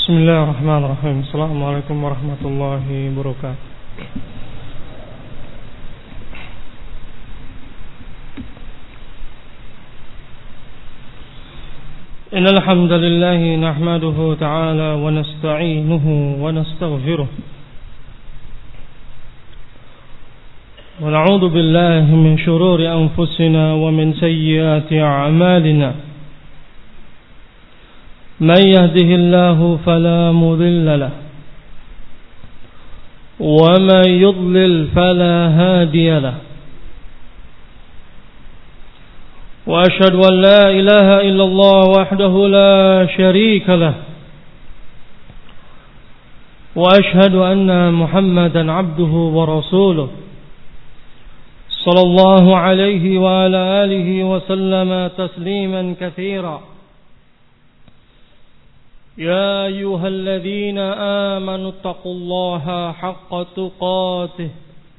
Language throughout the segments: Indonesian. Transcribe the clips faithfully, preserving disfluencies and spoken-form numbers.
Bismillahirrahmanirrahim. Assalamualaikum warahmatullahi wabarakatuh. Innal hamdalillah nahmaduhu ta'ala wa nasta'inuhu wa nastaghfiruh. Wa na'udzu billahi min shururi anfusina wa min sayyiati a'malina. من يهده الله فلا مضل له ومن يضلل فلا هادي له وأشهد أن لا إله إلا الله وحده لا شريك له وأشهد أن محمدا عبده ورسوله صلى الله عليه وعلى آله وسلم تسليما كثيرا. يا أيها الذين آمنوا اتقوا الله حق تقاته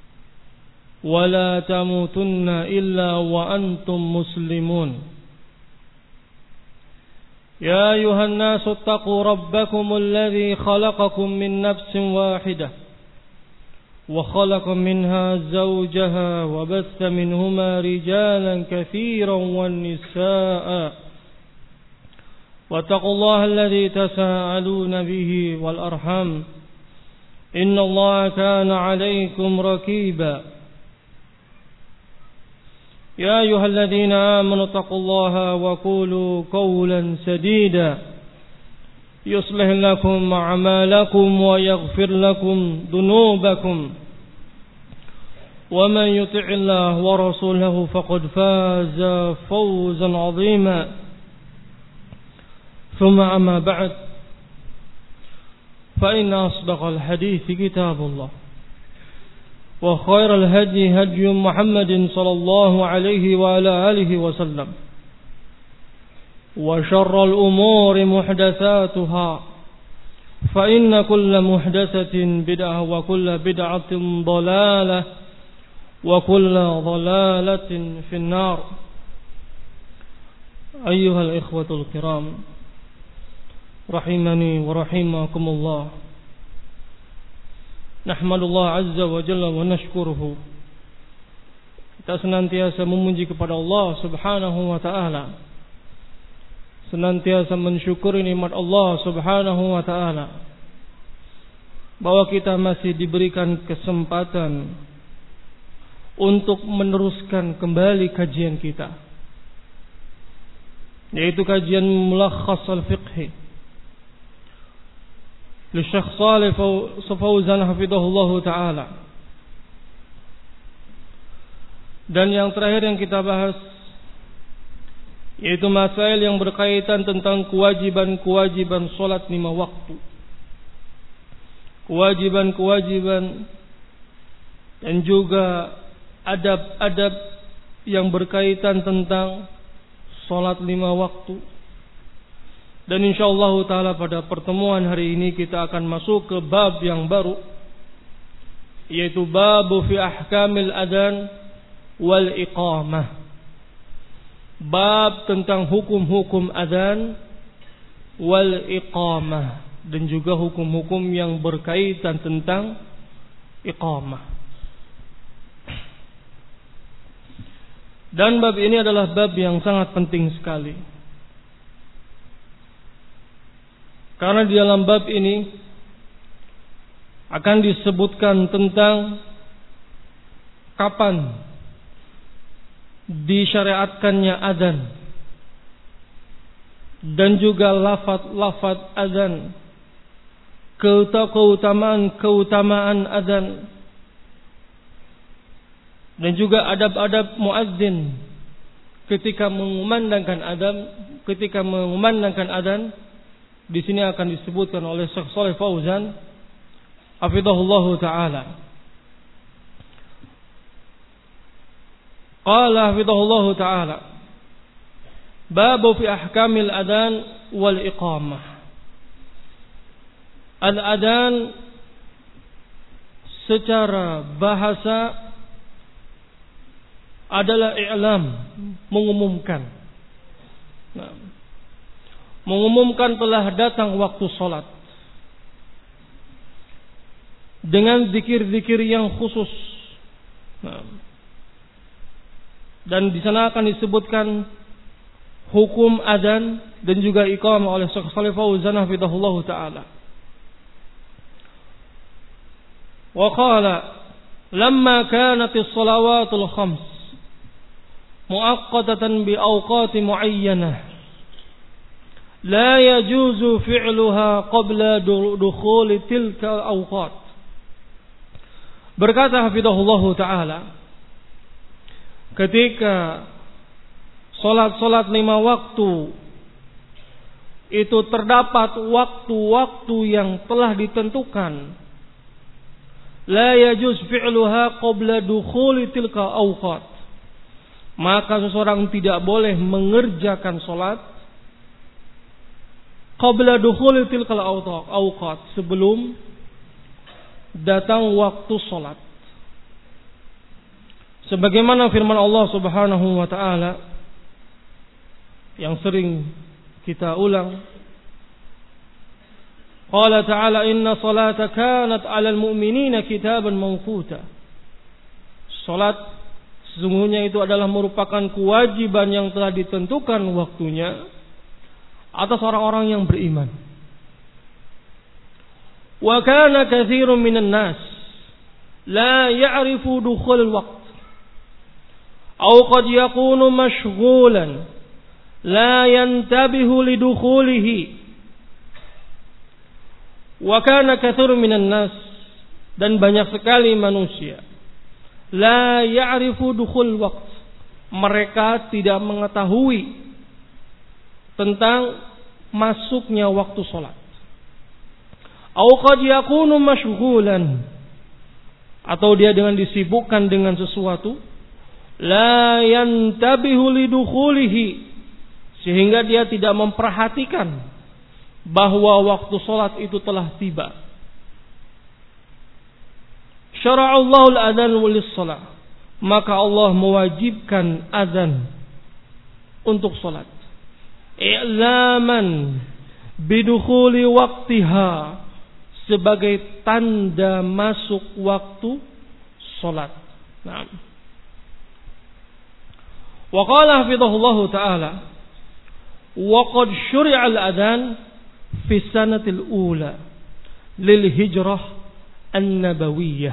ولا تموتن إلا وأنتم مسلمون. يا أيها الناس اتقوا ربكم الذي خلقكم من نفس واحدة وخلق منها زوجها وبث منهما رجالا كثيرا والنساء واتقوا الله الذي تساءلون به والأرحام إن الله كان عليكم رقيبا. يا أيها الذين آمنوا اتقوا الله وقولوا قولا سديدا يصلح لكم أعمالكم ويغفر لكم ذنوبكم ومن يطع الله ورسوله فقد فاز فوزا عظيما. ثم أما بعد فإن أصدق الحديث كتاب الله وخير الهدي هدي محمد صلى الله عليه وعلى آله وسلم وشر الأمور محدثاتها فإن كل محدثة بدعة وكل بدعة ضلالة وكل ضلالة في النار. أيها الإخوة الكرام rahimani wa rahimakumullah. Nahmadullah azza wa jalla wa nashkuruhu. Kita senantiasa memuji kepada Allah subhanahu wa ta'ala, senantiasa mensyukuri nikmat Allah subhanahu wa ta'ala, bahwa kita masih diberikan kesempatan untuk meneruskan kembali kajian kita, yaitu kajian Mulakhas al-Fiqhi li Syekh Shalih Fauzan hafizahullah ta'ala. Dan yang terakhir yang kita bahas yaitu masail yang berkaitan tentang kewajiban-kewajiban salat lima waktu, kewajiban-kewajiban dan juga adab-adab yang berkaitan tentang salat lima waktu. Dan insyaallah ta'ala pada pertemuan hari ini kita akan masuk ke bab yang baru, yaitu bab fi ahkamil adzan wal iqamah. Bab tentang hukum-hukum adzan wal iqamah, dan juga hukum-hukum yang berkaitan tentang iqamah. Dan bab ini adalah bab yang sangat penting sekali, karena di dalam bab ini akan disebutkan tentang kapan disyariatkannya adzan, dan juga lafaz-lafaz adzan, keutamaan-keutamaan adzan, dan juga adab-adab muadzin ketika mengumandangkan adzan, ketika mengumandangkan adzan. Di sini akan disebutkan oleh Syekh Shalih Fauzan hafizahullah ta'ala. Qala hafizahullah ta'ala, babu fi ahkamil adzan wal iqamah. Al-adzan secara bahasa adalah i'lam, mengumumkan. Nah, mengumumkan telah datang waktu sholat. dengan zikir-zikir yang khusus. Nah, dan di sana akan disebutkan hukum adzan dan juga iqamah oleh Syekh Shalih Fauzan hafizahullah taala. Wa qala lamma kanat as-salawatul khams muaqqatatan bi awqat muayyanah la yajuzu fi'luha qabla dukhul tilka awqat. Berkata hafizahullah taala, ketika salat-salat lima waktu itu terdapat waktu-waktu yang telah ditentukan, la yajuz fi'luha qabla dukhuli tilka awqat, maka seseorang tidak boleh mengerjakan salat qabla dukhuli tilka awqat, sebelum datang waktu salat. Sebagaimana firman Allah Subhanahu wa taala yang sering kita ulang, qala ta'ala inna salata kanat 'alal mu'minina kitaban mawquta. Salat sesungguhnya itu adalah merupakan kewajiban yang telah ditentukan waktunya atas orang-orang yang beriman. Wa kana katsirun minan nas la ya'rifu dukhul al-waqt aw qad yakunu mashghulan la yantabihu lidukhulihi. Wa kana katsirun minan nas, dan banyak sekali manusia la ya'rifu dukhul waqt, mereka tidak mengetahui tentang masuknya waktu salat. Au qad yakunu mashghulan, atau dia dengan disibukkan dengan sesuatu, la yantabihu lidukhulihi, sehingga dia tidak memperhatikan bahwa waktu salat itu telah tiba. Syara'allahu al-adzan lis-shalah, maka Allah mewajibkan azan untuk salat. I'laman bidukhuli waqtiha, sebagai tanda masuk waktu salat. Naam. Wa qala hafizahullahu ta'ala wa qad syuri'a al-adzan fi sanatil ula lil hijrah an-nabawiyyah,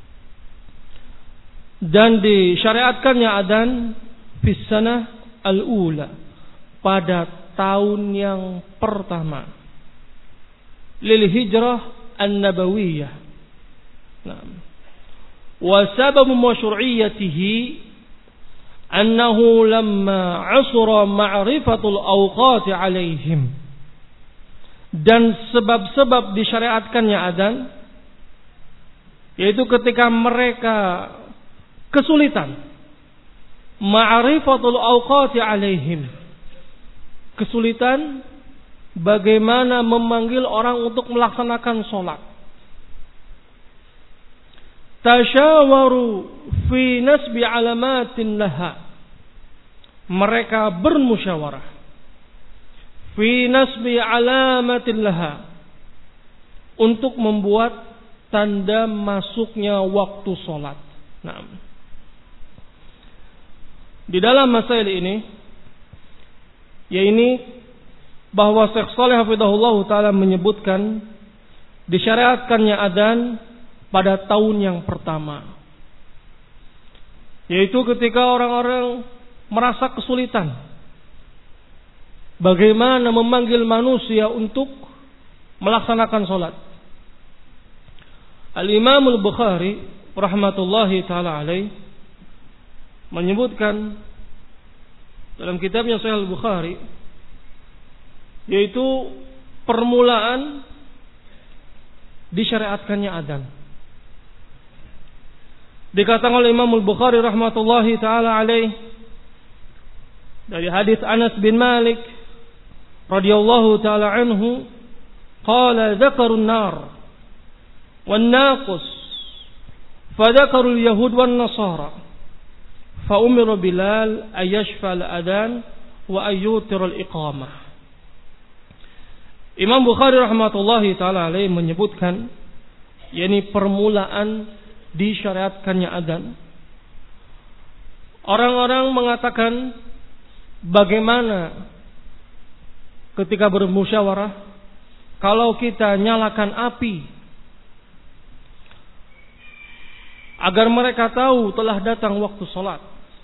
dan disyariatkannya adzan fi sanah al-ula, pada tahun yang pertama, lil hijrah an-nabawiyyah. Nah, wa sababu masyru'iyyatihi annahu lamma 'asura ma'rifatul awqati 'alaihim, dan sebab-sebab disyariatkannya adzan yaitu ketika mereka kesulitan ma'rifatul awqati 'alaihim, kesulitan bagaimana memanggil orang untuk melaksanakan sholat. Tasyawaru fi nasbi alamatin laha, mereka bermusyawarah fi nasbi alamatin laha, untuk membuat tanda masuknya waktu sholat. Nah, di dalam masail ini, ya ini bahwa Syekh Shalih hafizahullah taala menyebutkan disyariatkannya adzan pada tahun yang pertama, yaitu ketika orang-orang merasa kesulitan bagaimana memanggil manusia untuk melaksanakan salat. Al-Imam Al-Bukhari rahmatullahi taala alaih menyebutkan dalam kitabnya Sahih Al-Bukhari, yaitu permulaan disyariatkannya adzan. Dikatakan oleh Imam Al-Bukhari rahmatullahi taala alaih dari hadis Anas bin Malik radhiyallahu taala anhu, qala dzakaru an-nar wan naqus fa dzakaru al-yahud wan nasara fa umira Bilal ayashfa al-adzan wa ayyutir al-iqamah. Imam Bukhari rahmatullahi taala alaih menyebutkan yakni permulaan disyariatkannya adzan. Orang-orang mengatakan bagaimana ketika bermusyawarah kalau kita nyalakan api agar mereka tahu telah datang waktu sholat.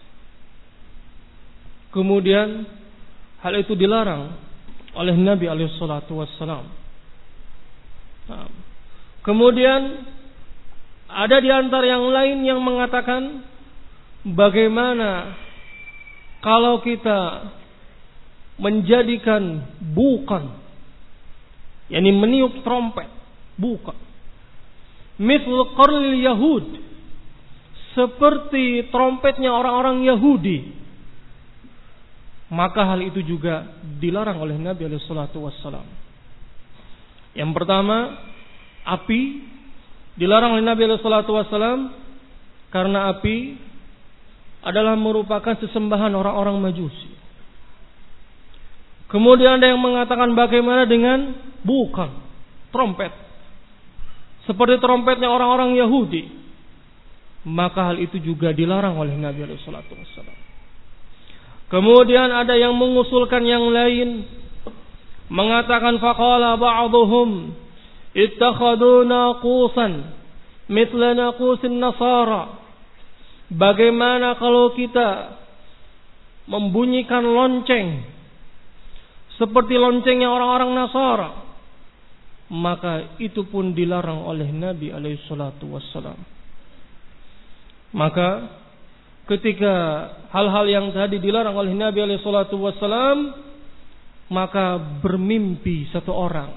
Kemudian hal itu dilarang oleh Nabi alaihi salatu wassalam. Nah, kemudian ada di antara yang lain yang mengatakan bagaimana kalau kita menjadikan bukan, yakni meniup trompet, bukan, misl qarlil Yahud, seperti trompetnya orang-orang Yahudi, maka hal itu juga dilarang oleh Nabi alaihi salatu wassalam. Yang pertama, api dilarang oleh Nabi alaihi salatu wassalam karena api adalah merupakan sesembahan orang-orang Majusi. Kemudian ada yang mengatakan bagaimana dengan bukan, trompet, seperti trompetnya orang-orang Yahudi, maka hal itu juga dilarang oleh Nabi alaihi salatu wassalam. Kemudian ada yang mengusulkan yang lain, mengatakan faqala ba'dhum ittakhadhu naqusan mithla naqusin nasara. Bagaimana kalau kita membunyikan lonceng seperti loncengnya orang-orang Nasara? Maka itu pun dilarang oleh Nabi alaihi salatu wassalam. Maka ketika hal-hal yang tadi dilarang oleh Nabi alaihi salatu wassalam, maka bermimpi satu orang,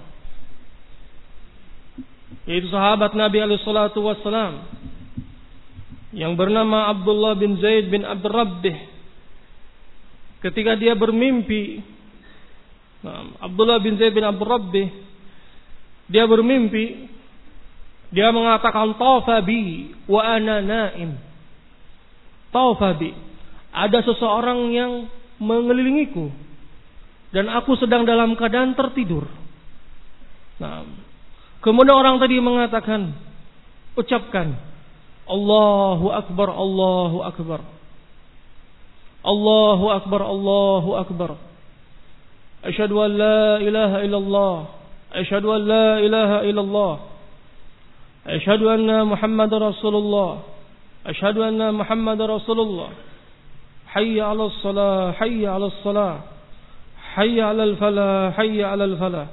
yaitu sahabat Nabi alaihi salatu wassalam yang bernama Abdullah bin Zaid bin Abdul Rabbih. Ketika dia bermimpi, Abdullah bin Zaid bin Abdul Rabbih, dia bermimpi, dia mengatakan tawafa bi wa ana naim. Tawafa bi, ada seseorang yang mengelilingiku dan aku sedang dalam keadaan tertidur. Nah, kemudian orang tadi mengatakan, ucapkan Allahu Akbar, Allahu Akbar, Allahu Akbar, Allahu Akbar. Asyhadu an la ilaha illallah, asyhadu an la ilaha illallah, asyhadu anna Muhammadar Rasulullah, asyhadu anna Muhammadar Rasulullah. Hayya 'alas shalah, hayya 'alas shalah, hayya 'alal falah, hayya 'alal falah.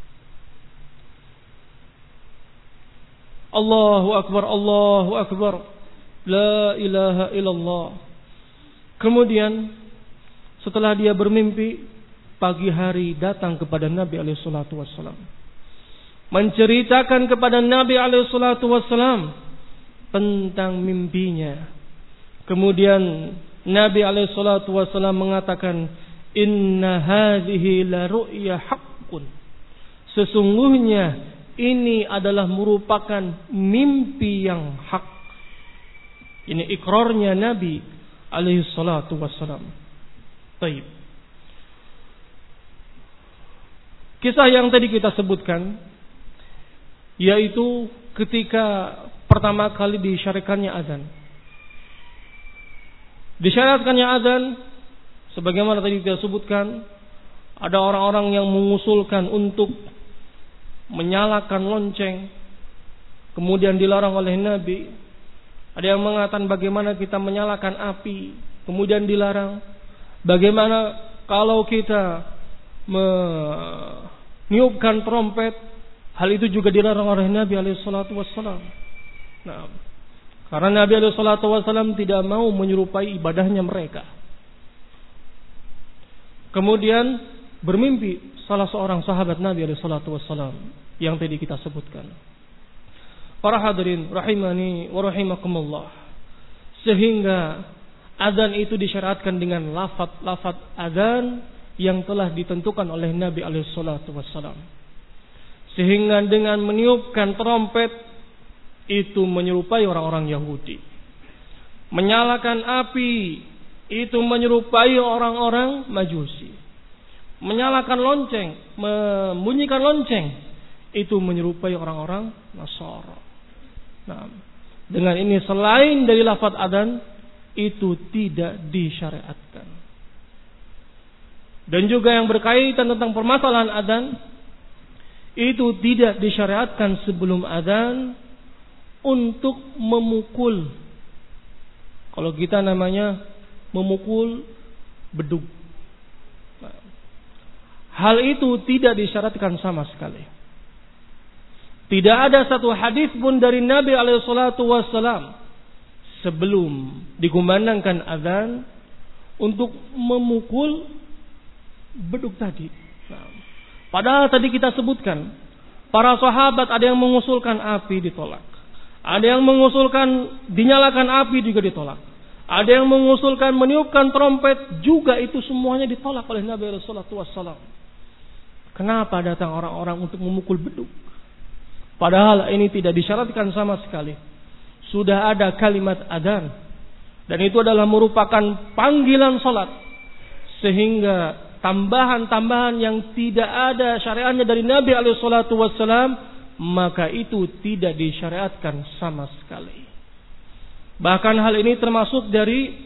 Allahu Akbar, Allahu Akbar, la ilaha illallah. Kemudian setelah dia bermimpi, pagi hari datang kepada Nabi alaihi salatu wassalam, menceritakan kepada Nabi alaihi salatu wassalam tentang mimpinya. Kemudian Nabi alaihi salatu wassalam mengatakan, inna hadhihi la ru'ya haqqun. Sesungguhnya ini adalah merupakan mimpi yang hak. Ini ikrarnya Nabi alaihi salatu wassalam. Baik. Kisah yang tadi kita sebutkan, yaitu ketika pertama kali disyariatkannya azan. Disyariatkannya azan, sebagaimana tadi kita sebutkan, ada orang-orang yang mengusulkan untuk menyalakan lonceng, kemudian dilarang oleh Nabi. Ada yang mengatakan bagaimana kita menyalakan api, kemudian dilarang. Bagaimana kalau kita meniupkan trompet, hal itu juga dilarang oleh Nabi alaihi salatu wassalam. Nah, karena Nabi alaihi salatu wassalam tidak mau menyerupai ibadahnya mereka. Kemudian bermimpi salah seorang sahabat Nabi alaihi salatu wassalam yang tadi kita sebutkan. Para hadirin rahimani wa rahimakumullah, sehingga azan itu disyariatkan dengan lafaz-lafaz azan yang telah ditentukan oleh Nabi alaihi salatu wassalam. Sehingga dengan meniupkan trompet itu menyerupai orang-orang Yahudi. Menyalakan api itu menyerupai orang-orang Majusi. Menyalakan lonceng, membunyikan lonceng itu menyerupai orang-orang Nasara. Nah, dengan ini selain dari lafaz adzan itu tidak disyariatkan. Dan juga yang berkaitan tentang permasalahan adzan itu tidak disyariatkan sebelum adzan untuk memukul. Kalau kita namanya memukul beduk. Nah, hal itu tidak disyaratkan sama sekali. Tidak ada satu hadis pun dari Nabi alaihi salatu wassalam sebelum dikumandangkan azan untuk memukul beduk tadi. Nah, padahal tadi kita sebutkan para sahabat ada yang mengusulkan api ditolak, ada yang mengusulkan dinyalakan api juga ditolak, ada yang mengusulkan meniupkan trompet juga, itu semuanya ditolak oleh Nabi alaihi salatu wassalam. Kenapa datang orang-orang untuk memukul beduk? Padahal ini tidak disyaratkan sama sekali. Sudah ada kalimat adzan dan itu adalah merupakan panggilan salat, sehingga tambahan-tambahan yang tidak ada syariatnya dari Nabi alaihi salatu wassalam, maka itu tidak disyariatkan sama sekali. Bahkan hal ini termasuk dari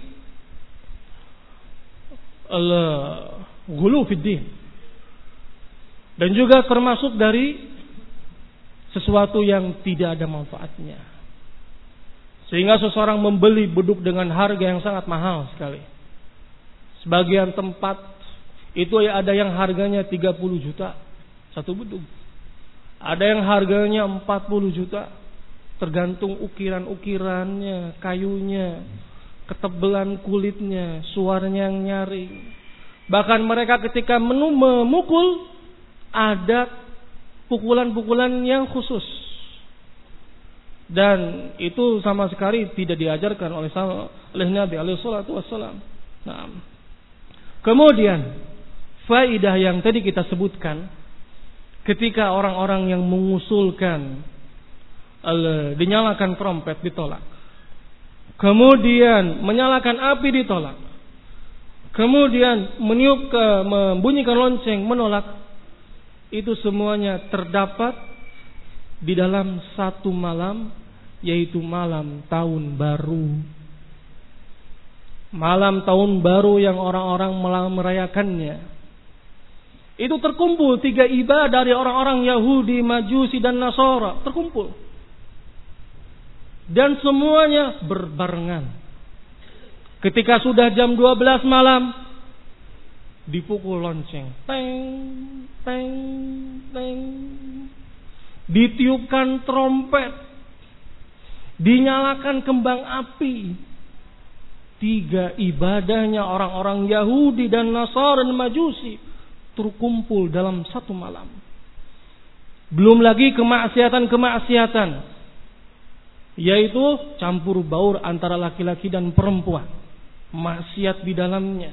al-ghulu fid din, dan juga termasuk dari sesuatu yang tidak ada manfaatnya, sehingga seseorang membeli beduk dengan harga yang sangat mahal sekali. Sebagian tempat itu ada yang harganya tiga puluh juta satu beduk, ada yang harganya empat puluh juta, tergantung ukiran-ukirannya, kayunya, ketebalan kulitnya, suaranya yang nyaring. Bahkan mereka ketika memukul ada pukulan-pukulan yang khusus, dan itu sama sekali tidak diajarkan oleh oleh Nabi alaihi salatu wassalam. Nah, kemudian faidah yang tadi kita sebutkan, ketika orang-orang yang mengusulkan dinyalakan trompet ditolak, kemudian menyalakan api ditolak, kemudian meniup ke membunyikan lonceng menolak, itu semuanya terdapat di dalam satu malam, yaitu malam tahun baru. Malam tahun baru yang orang-orang merayakannya. Itu terkumpul tiga ibadah dari orang-orang Yahudi, Majusi dan Nasara, terkumpul. Dan semuanya berbarengan. Ketika sudah jam dua belas malam, dipukul lonceng, teng, teng, teng, ditiupkan trompet, dinyalakan kembang api. Tiga ibadahnya orang-orang Yahudi dan Nasara dan Majusi terkumpul dalam satu malam. Belum lagi kemaksiatan-kemaksiatan, yaitu campur baur antara laki-laki dan perempuan, maksiat di dalamnya.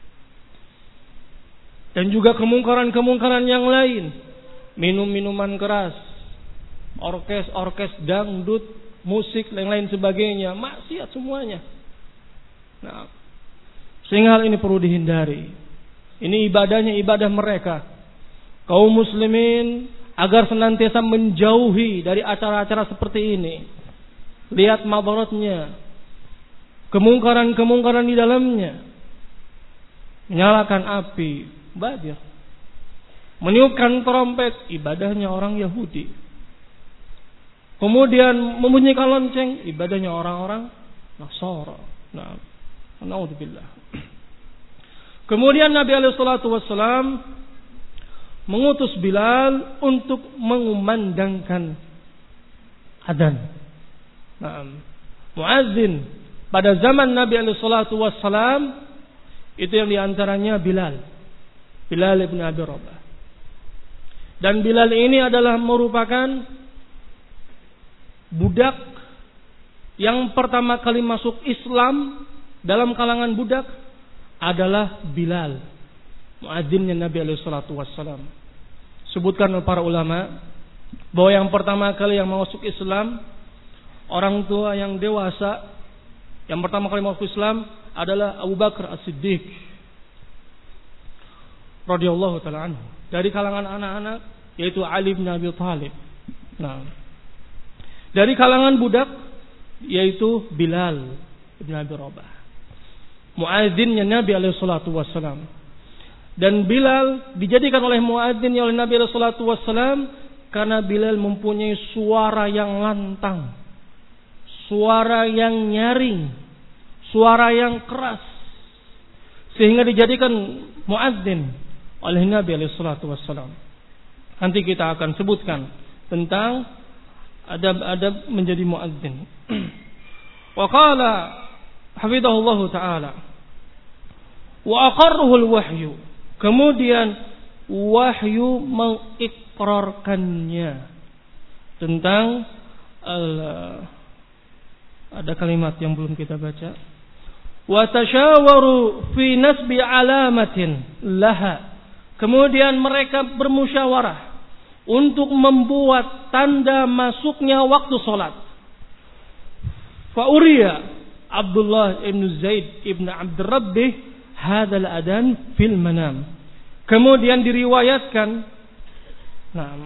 Dan juga kemungkaran-kemungkaran yang lain, minum-minuman keras, orkes-orkes dangdut, musik, lain-lain sebagainya, maksiat semuanya. Nah, sehingga hal ini perlu dihindari. Ini ibadahnya ibadah mereka, kaum muslimin, agar senantiasa menjauhi dari acara-acara seperti ini. Lihat madaratnya, kemungkaran-kemungkaran di dalamnya. Menyalakan api, badir. Meniupkan trompet, ibadahnya orang Yahudi. Kemudian membunyikan lonceng, ibadahnya orang-orang Nasara. Nah, naudzubillah. Kemudian Nabi alaihi salatu wassalam mengutus Bilal untuk mengumandangkan adzan. Nah, muadzin pada zaman Nabi alaihi salatu wassalam itu yang diantaranya Bilal, Bilal ibn Abi Rabah. Dan Bilal ini adalah merupakan budak yang pertama kali masuk Islam dalam kalangan budak adalah Bilal, muadzinnya Nabi alaihi salatu wassalam. Sebutkan oleh para ulama bahwa yang pertama kali yang masuk Islam, orang tua yang dewasa yang pertama kali masuk Islam adalah Abu Bakar As-Siddiq radhiyallahu taala anhu. Dari kalangan anak-anak yaitu Ali bin Abi Thalib. Nah, Dari kalangan budak yaitu Bilal bin Abi Rabah, muadzinnya Nabi alaihi salatu wassalam. Dan Bilal dijadikan oleh muadzin oleh Nabi alaihi salatu wassalam karena Bilal mempunyai suara yang lantang, suara yang nyaring, suara yang keras, sehingga dijadikan muadzin oleh Nabi alaihi salatu wassalam. Nanti kita akan sebutkan tentang adab-adab menjadi muadzin. Wa qala hafizahullahu taala wa aqarruhu al-wahyu, kemudian wahyu mengikrarkannya tentang uh, ada kalimat yang belum kita baca. Wa tasyawaru fi nasbi alamatin laha, kemudian mereka bermusyawarah untuk membuat tanda masuknya waktu salat. Fa uriya Abdullah ibn Zaid ibn Abd Rabbih hadzal adan fil manam. Kemudian diriwayatkan, nah,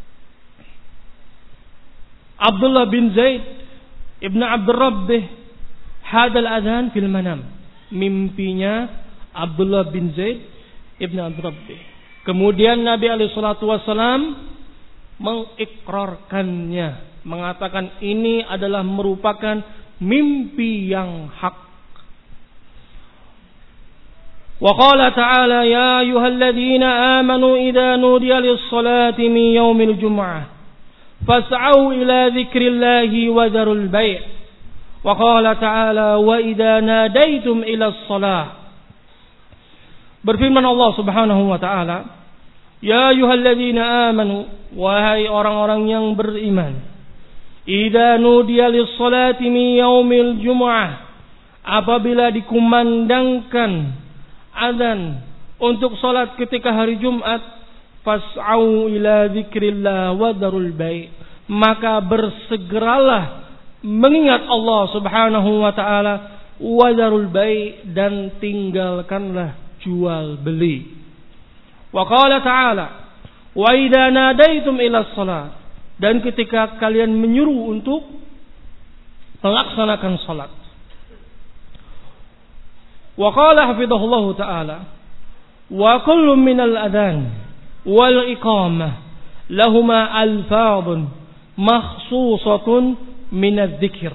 Abdullah bin Zaid ibn Abd Rabbih hadzal adan fil manam. Mimpinya Abdullah bin Zaid ibn Abd Rabbih. Kemudian Nabi alaihi salatu wasallam mengikrarkannya, mengatakan ini adalah merupakan mimpi yang hak. Wa qala ta'ala ya ayyuhalladzina amanu idza nudiya lis-salati min yaumil jum'ah fas'au ila dzikrillahi wa dzarul bai'. Wa qala ta'ala wa idza nadaitum ila as-salah. Berfirman Allah Subhanahu wa taala, ya ayyuhalladzina amanu, wahai orang-orang yang beriman, idza nudiya lis-salati min yaumil jumu'ah, apabila dikumandangkan azan untuk salat ketika hari Jumat, fas'au ila dzikrillah wa dzarul bai', maka bersegeralah mengingat Allah Subhanahu wa taala, wa dzarul bai', dan tinggalkanlah jual beli. Wa qala ta'ala wa idza nadaitum ila shalat, dan ketika kalian menyuruh untuk melaksanakan salat. Wa qala hafizahullahu ta'ala wa kullu minal adhan wal iqamah lahuma alfadun makhsusatun minadz dzikr.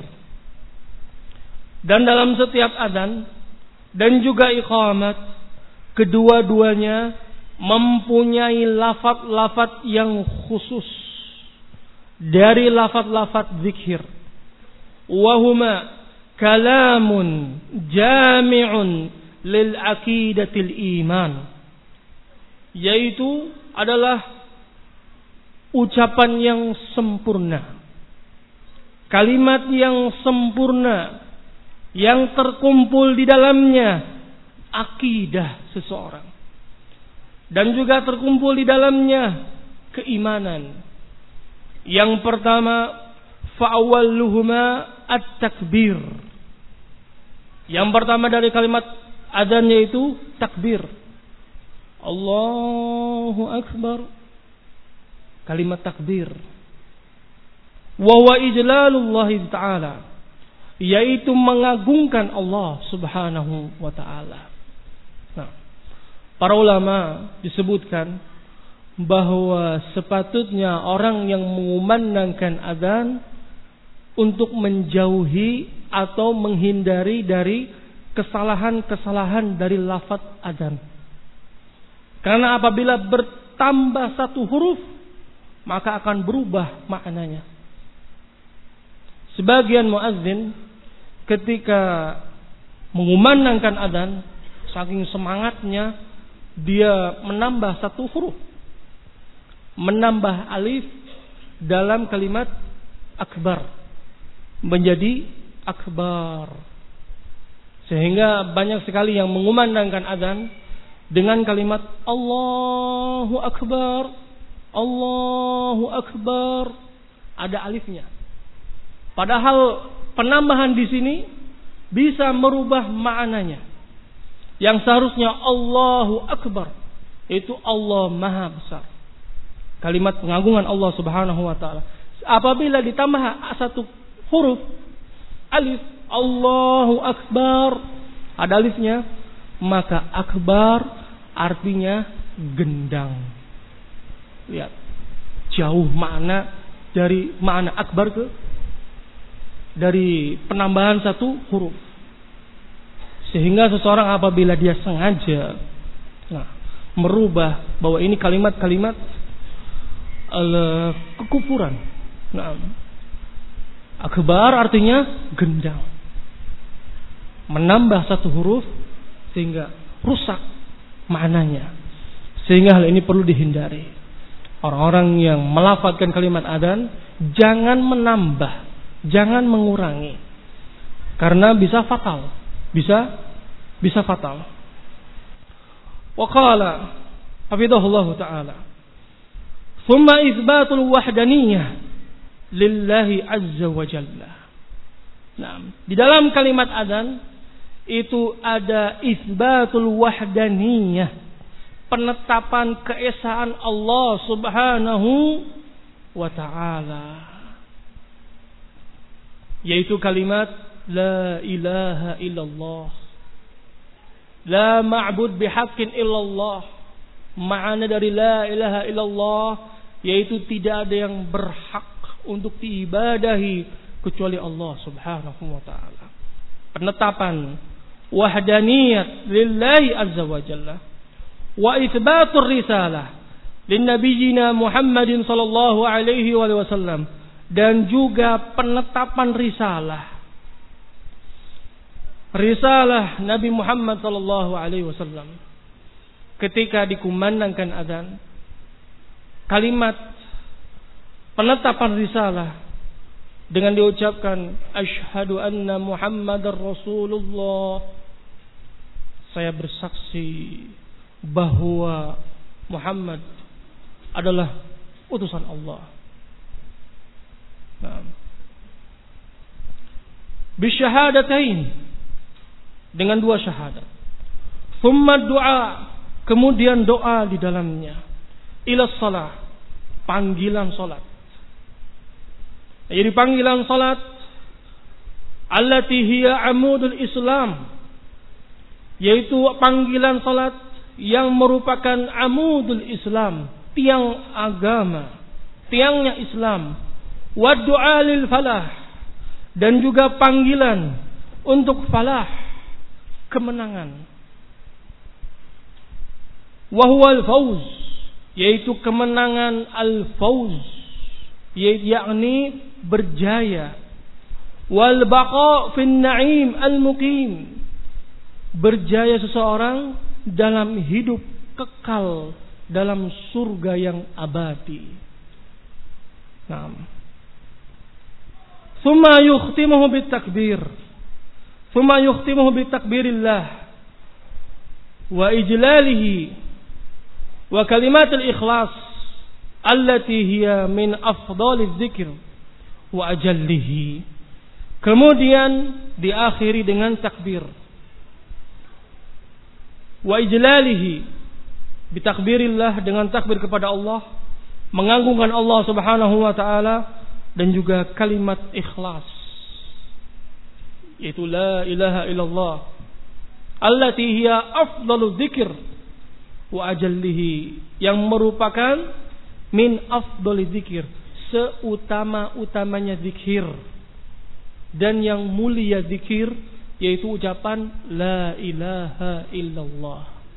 Dan dalam setiap adzan dan juga iqamat, kedua-duanya mempunyai lafaz-lafaz yang khusus dari lafaz-lafaz zikir. Wahuma kalamun jami'un lil aqidatil iman, yaitu adalah ucapan yang sempurna, kalimat yang sempurna yang terkumpul di dalamnya akidah seseorang, dan juga terkumpul di dalamnya keimanan. Yang pertama, fa'awwaluhuma at-takbir. Yang pertama dari kalimat adzan yaitu takbir. Allahu akbar. Kalimat takbir. Wa huwa ijlalullah ta'ala, yaitu mengagungkan Allah Subhanahu wa ta'ala. Nah, para ulama disebutkan bahwa sepatutnya orang yang mengumandangkan adzan untuk menjauhi atau menghindari dari kesalahan-kesalahan dari lafaz adzan. Karena apabila bertambah satu huruf, maka akan berubah maknanya. Sebagian muadzin ketika mengumandangkan adzan, saking semangatnya dia menambah satu huruf, menambah alif dalam kalimat akbar menjadi akbar, sehingga banyak sekali yang mengumandangkan adzan dengan kalimat Allahu akbar, Allahu akbar, ada alifnya. Padahal penambahan di sini bisa merubah maknanya. Yang seharusnya Allahu akbar itu Allah Maha Besar, kalimat pengagungan Allah Subhanahu wa taala. apabila ditambah satu huruf alif, Allahu Akbar, ada alifnya, maka akbar artinya gendang. Lihat, jauh makna dari makna akbar ke dari penambahan satu huruf. Sehingga seseorang apabila dia sengaja nah, merubah bahwa ini kalimat-kalimat uh, kekufuran. Nah, akbar artinya gendang. Menambah satu huruf sehingga rusak maknanya. Sehingga hal ini perlu dihindari. Orang-orang yang melafadzkan kalimat adzan jangan menambah, jangan mengurangi. Karena bisa fatal. Bisa bisa fatal. Wa qala hafizahullah taala, "Tsumma itsbatul wahdaniyah lillahi azza wa jalla." Nah, di dalam kalimat adzan itu ada itsbatul wahdaniyah, penetapan keesaan Allah Subhanahu wa taala. Yaitu kalimat la ilaha illallah. La ma'bud bihaqqin illallah. Makna dari la ilaha illallah yaitu tidak ada yang berhak untuk diibadahi kecuali Allah Subhanahu wa taala. Penetapan wahdaniyat lillahi azza wa jalla wa itsbatur risalah lin nabiyina Muhammadin sallallahu alaihi wasallam, dan juga penetapan risalah risalah Nabi Muhammad sallallahu alaihi wasallam ketika dikumandangkan adzan, kalimat penetapan risalah dengan diucapkan asyhadu anna Muhammadar Rasulullah, saya bersaksi bahwa Muhammad adalah utusan Allah. Nah, bisyahadatain, dengan dua syahadat. Tsumma doa, kemudian doa di dalamnya. Ila shalah, panggilan salat. Jadi panggilan salat allati hiya amudul Islam, yaitu panggilan salat yang merupakan amudul Islam, tiang agama, tiangnya Islam. Wa du'a lil falah, dan juga panggilan untuk falah, kemenangan. Wa huwal fauz, yaitu kemenangan al-fauz, yakni berjaya. Wal baqa fin na'im al-muqim, berjaya seseorang dalam hidup kekal dalam surga yang abadi. Naam. Tsumma yukhtimuhu bitakbir. Tsumma yukhtimuhu bitakbirillah wa ijlalihi wa kalimatul ikhlas allati hiya min afdaliz dzikr wa ajallihi. Kemudian diakhiri dengan takbir. Wa ijlalihi, bitakbirillah, dengan takbir kepada Allah, mengagungkan Allah Subhanahu wa taala, dan juga kalimat ikhlas, yaitu la ilaha illallah allati hiya afdalu dzikr wa ajallihi, yang merupakan min afdali dzikir, seutama-utamanya zikir dan yang mulia zikir, yaitu ucapan la ilaha illallah.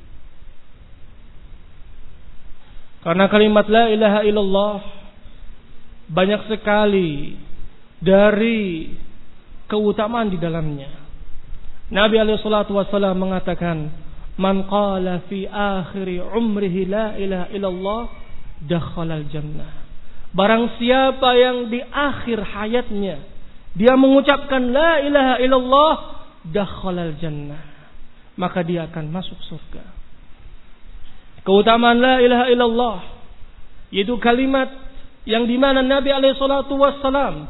Karena kalimat la ilaha illallah banyak sekali dari keutamaan di dalamnya. Nabi alaihi salatu wasallam mengatakan, man qala fi akhiri umrihi la ilaha illallah dakhalal jannah. Barang siapa yang di akhir hayatnya dia mengucapkan la ilaha illallah dakhalal jannah, maka dia akan masuk surga. Keutamaan la ilaha illallah yaitu kalimat yang dimana Nabi alaihi salatu wassalam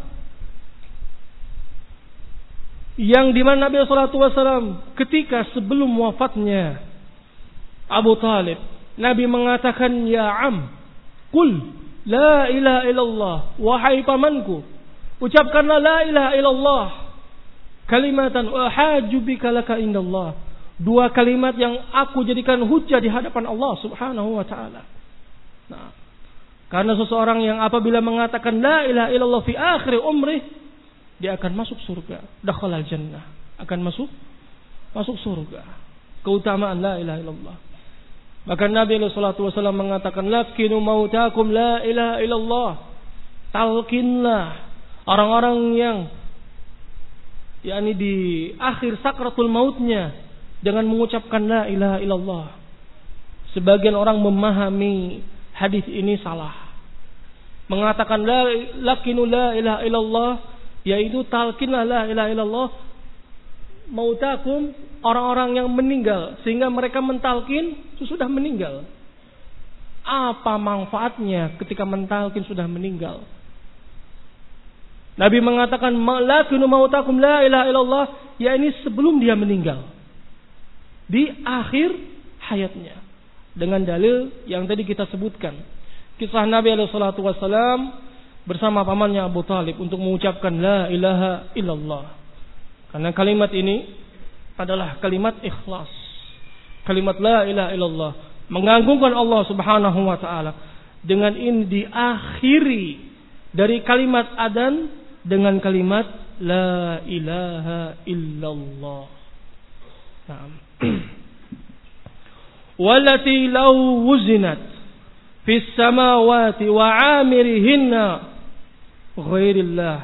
yang dimana Nabi alaihi salatu wassalam ketika sebelum wafatnya Abu Talib, Nabi mengatakan, ya am, qul La ilaha illallah. Wahai pamanku, ucapkanlah la ilaha illallah. Kalimatan uhajju bika laka indallah. Dua kalimat yang aku jadikan hujjah di hadapan Allah Subhanahu wa taala. Nah, karena seseorang yang apabila mengatakan la ilaha illallah fi akhir umrih, dia akan masuk surga. Dakhalal jannah. Akan masuk masuk surga. Keutamaan la ilaha illallah. Maka Nabi sallallahu alaihi wasallam mengatakan, "Lakinu mautakum la ilaha illallah." Talkinlah orang-orang yang yakni di akhir sakratul mautnya dengan mengucapkan la ilaha illallah. Sebagian orang memahami hadis ini salah. Mengatakan la lakinu la ilaha illallah yaitu talkinlah la ilaha illallah mautakum, orang-orang yang meninggal, sehingga mereka mentalkin sudah meninggal. Apa manfaatnya ketika mentalkin sudah meninggal? Nabi mengatakan lakinu mautakum la ilaha illallah, ya ini sebelum dia meninggal, di akhir hayatnya, dengan dalil yang tadi kita sebutkan, kisah Nabi alaihi salatu wasallam bersama pamannya Abu Talib untuk mengucapkan la ilaha illallah. Karena kalimat ini adalah kalimat ikhlas, kalimat la ilaha illallah, mengagungkan Allah Subhanahu wa taala. Dengan ini diakhiri dari kalimat adzan dengan kalimat la ilaha illallah. Naam. Wallati law wuzinat fis samawati wa 'amirihinna ghairillah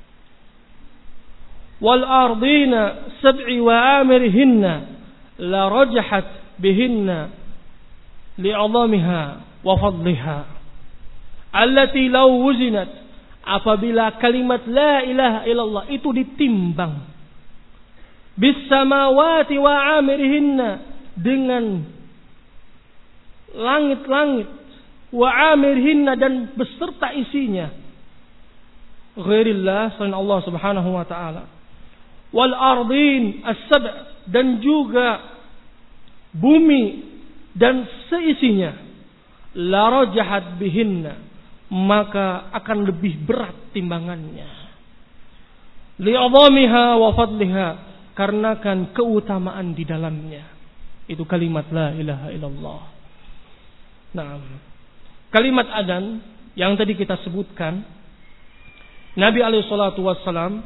wal ardina sab'i wa 'amirihinna la rajahat bihinna li'azamiha wa fadliha. Allati law wuzinat, apabila kalimat la ilaha illallah itu ditimbang bis samawati wa 'amirihinna, dengan langit-langit, wa 'amirihinna, dan beserta isinya, ghairillah, selain Allah Subhanahu wa taala, wal ardin as-sab', dan juga bumi dan seisinya, la rajahat bihinna, maka akan lebih berat timbangannya, li'adhamiha wa fadliha, karena kan keutamaan di dalamnya. Itu kalimat la ilaha illallah. Nah, kalimat adzan yang tadi kita sebutkan, Nabi alaihi salatu wassalam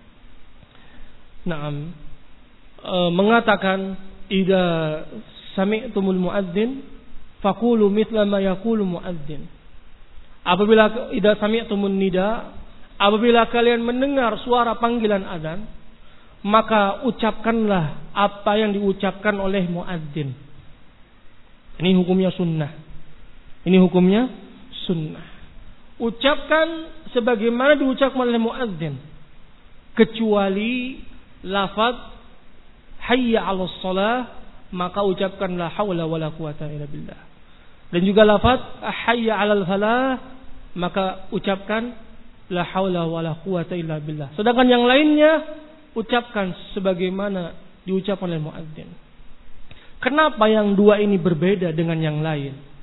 Naam e, mengatakan, idza sami'tumul muadzin faqulu mithla ma yaqulu muadzin. Apabila idza sami'tumun nida, apabila kalian mendengar suara panggilan adzan, maka ucapkanlah apa yang diucapkan oleh muadzin. Ini hukumnya sunnah. Ini hukumnya sunnah. Ucapkan sebagaimana diucapkan oleh muadzin, kecuali lafaz hayya 'alas shalah, maka ucapkan la haula wala quwata illa billah. Dan juga lafaz hayya 'alal falah, maka ucapkan la haula wala quwata illa billah. Sedangkan yang lainnya ucapkan sebagaimana diucapkan oleh muadzin. Kenapa yang dua ini berbeda dengan yang lain?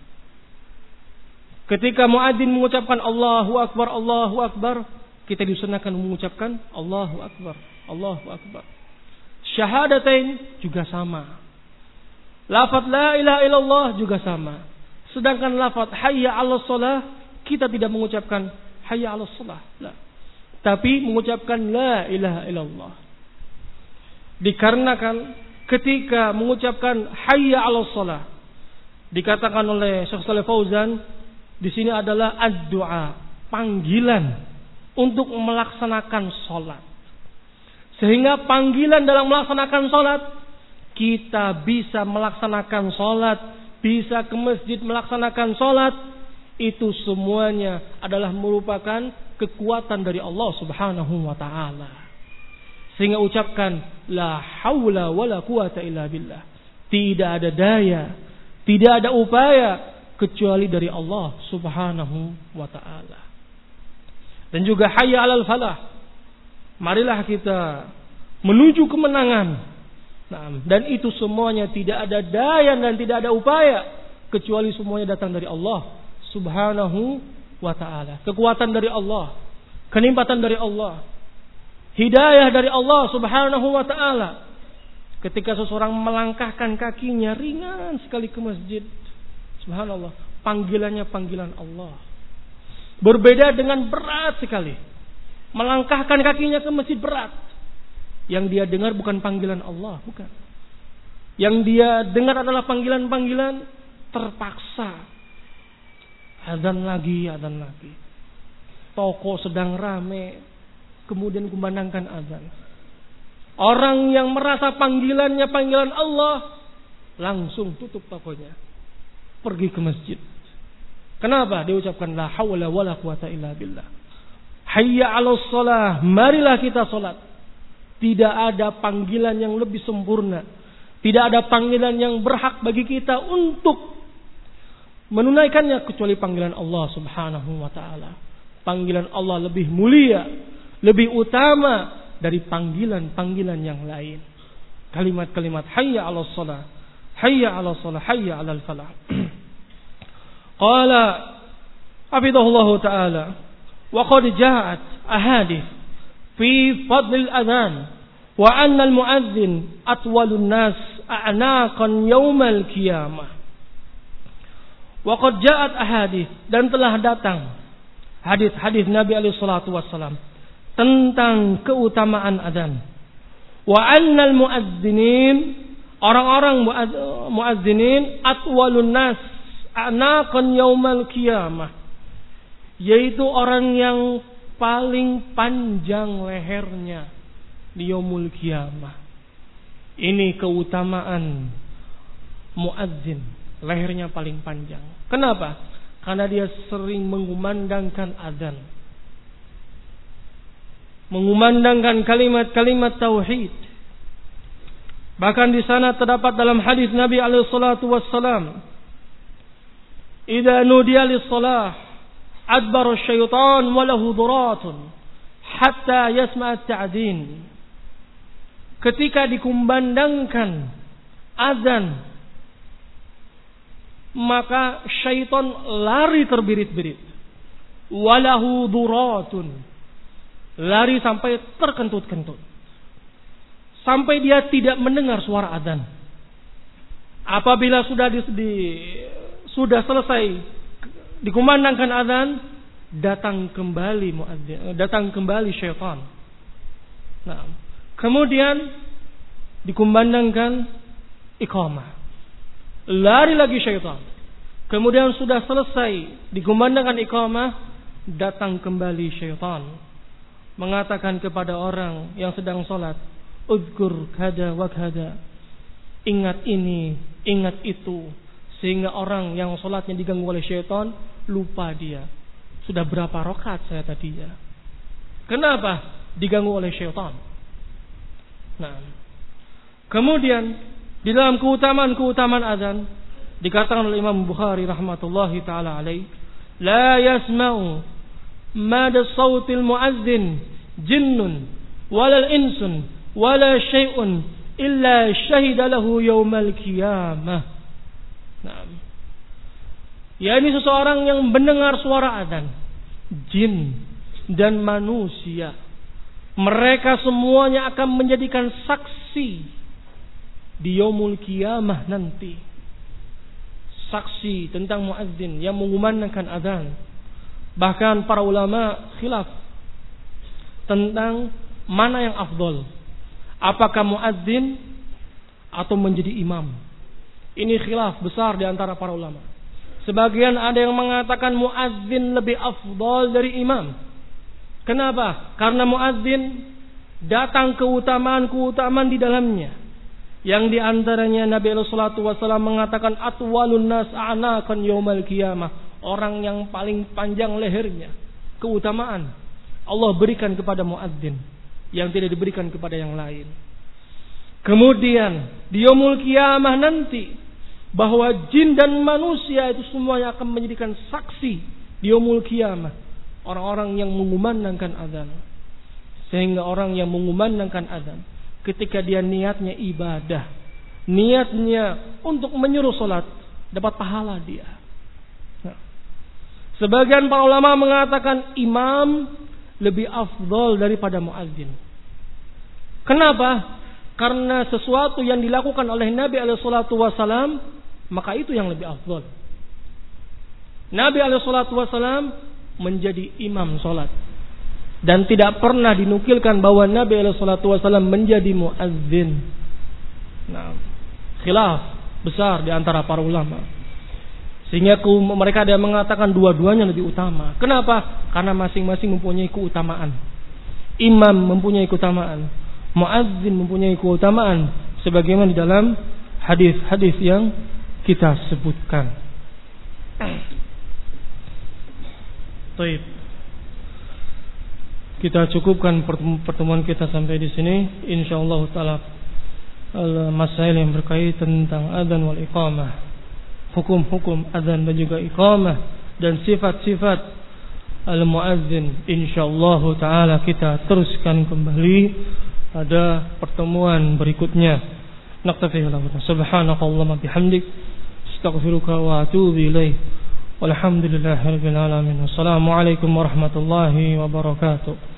Ketika muadzin mengucapkan Allahu Akbar, Allahu Akbar, kita disunahkan mengucapkan Allahu Akbar, Allahu Akbar. Syahadatain juga sama. Lafaz la ilaha illallah juga sama. Sedangkan lafaz hayya 'alas shalah, kita tidak mengucapkan hayya 'alas shalah, la. Tapi mengucapkan la ilaha illallah. Dikarenakan ketika mengucapkan hayya 'alas shalah, dikatakan oleh Syekh Shalih Fauzan, di sini adalah ad-du'a, panggilan untuk melaksanakan salat. Sehingga panggilan dalam melaksanakan salat, kita bisa melaksanakan salat, bisa ke masjid melaksanakan salat, itu semuanya adalah merupakan kekuatan dari Allah Subhanahu wa taala. Sehingga ucapkan la haula wala quwata illa billah. Tidak ada daya, tidak ada upaya kecuali dari Allah Subhanahu wa taala. Dan juga hayya 'alal falah. Marilah kita menuju kemenangan. Nah, dan itu semuanya tidak ada daya dan tidak ada upaya kecuali semuanya datang dari Allah Subhanahu wa ta'ala. Kekuatan dari Allah, kenikmatan dari Allah, hidayah dari Allah Subhanahu wa ta'ala. Ketika seseorang melangkahkan kakinya ringan sekali ke masjid, subhanallah, panggilannya panggilan Allah. Berbeda dengan berat sekali. Melangkahkan kakinya ke masjid berat. Yang dia dengar bukan panggilan Allah, bukan. Yang dia dengar adalah panggilan-panggilan terpaksa. Azan lagi, azan lagi. Toko sedang rame, kemudian kumandangkan azan. Orang yang merasa panggilannya panggilan Allah, langsung tutup tokonya, pergi ke masjid. Kenapa? Dia ucapkan la haula wala quwata illa billah. Hayya 'alas shalah, marilah kita salat. Tidak ada panggilan yang lebih sempurna. Tidak ada panggilan yang berhak bagi kita untuk menunaikannya kecuali panggilan Allah Subhanahu wa ta'ala. Panggilan Allah lebih mulia, lebih utama dari panggilan-panggilan yang lain. Kalimat-kalimat hayya 'alas shalah, hayya 'alas shalah, hayya 'alal falah. Qala hafizahullahu ta'ala, wa qad ja'at ahadits fi fadlil adhan wa anna al-mu'adzin atwalun nas a'naqan yaumal qiyamah. Wa qad ja'at ahadits, dan telah datang hadis-hadis Nabi alaihi salatu wasallam tentang keutamaan adzan. Wa annal muadzinin, orang-orang muadzinin atwalun nas a'naqan yaumal qiyamah, yaitu orang yang paling panjang lehernya di yaumul qiyamah. Ini keutamaan muadzin, lehernya paling panjang. Kenapa? Karena dia sering mengumandangkan adzan, mengumandangkan kalimat-kalimat tauhid. Bahkan di sana terdapat dalam hadis Nabi alaihi salatu wassalam, idza nudiya lis-shalah adbara asy-syaitan wa lahu duratun hatta yasma'a at-ta'din. Ketika dikumandangkan azan, maka syaitan lari terbirit-birit. Walahu duratun, lari sampai terkentut-kentut, sampai dia tidak mendengar suara azan. Apabila sudah di, di, sudah selesai dikumandangkan azan, datang kembali muadzin, datang kembali syaitan. Nah, kemudian dikumandangkan iqamah, lari lagi syaitan. Kemudian sudah selesai dikumandangkan iqamah, datang kembali syaitan, mengatakan kepada orang yang sedang sholat, uzkur kada wa kada, ingat ini, ingat itu. Sehingga orang yang sholatnya diganggu oleh syaitan lupa dia, sudah berapa rakaat saya tadinya. Kenapa? Diganggu oleh syaitan. Nah, kemudian di dalam keutamaan-keutamaan azan dikatakan oleh Imam Bukhari rahmatullahi taala alaih, la yasma'u mada sautil muazzin jinnun wala insun wala syai'un illa syahida lahu yaumal qiyamah. Nah, ya, ini seseorang yang mendengar suara azan, jin dan manusia, mereka semuanya akan menjadikan saksi di yaumul qiyamah nanti. Saksi tentang muadzin yang mengumandangkan azan. Bahkan para ulama khilaf tentang mana yang afdol, apakah muadzin atau menjadi imam. Ini khilaf besar di antara para ulama. Sebagian ada yang mengatakan muadzin lebih afdol dari imam. Kenapa? Karena muadzin datang keutamaan-keutamaan di dalamnya. Yang diantaranya Nabi alaihi salatu wasallam mengatakan atwalun nas a'naqan yaumal qiyamah, orang yang paling panjang lehernya. Keutamaan Allah berikan kepada muadzin yang tidak diberikan kepada yang lain. Kemudian di yaumul qiyamah nanti, bahwa jin dan manusia itu semuanya akan menjadikan saksi di yaumul qiyamah, orang-orang yang mengumandangkan azan. Sehingga orang yang mengumandangkan azan, ketika dia niatnya ibadah, niatnya untuk menyuruh salat, dapat pahala dia. Nah, Sebagian para ulama mengatakan imam lebih afdol daripada muadzin. Kenapa? Karena sesuatu yang dilakukan oleh Nabi alaihi salatu wasallam, maka itu yang lebih afdol. Nabi alaihi salatu wasallam menjadi imam salat dan tidak pernah dinukilkan bahwa Nabi alaihi salatu wasallam menjadi muadzin. Nah, khilaf besar di antara para ulama. Sehingga mereka ada yang mengatakan dua-duanya lebih utama. Kenapa? Karena masing-masing mempunyai keutamaan. Imam mempunyai keutamaan, muadzin mempunyai keutamaan, sebagaimana di dalam hadis-hadis yang kita sebutkan. Baik. Kita cukupkan pertemuan kita sampai di sini. Insyaallah taala masail yang berkaitan tentang adzan wal iqamah, hukum-hukum adzan dan juga iqamah, dan sifat-sifat al-muazzin, insyaallah taala kita teruskan kembali pada pertemuan berikutnya. Naktafi hadza. Subhanakallahumma bihamdik, astaghfiruka wa atubu ilaik. Walhamdulillahirabbil alamin. Wassalamualaikum warahmatullahi wabarakatuh.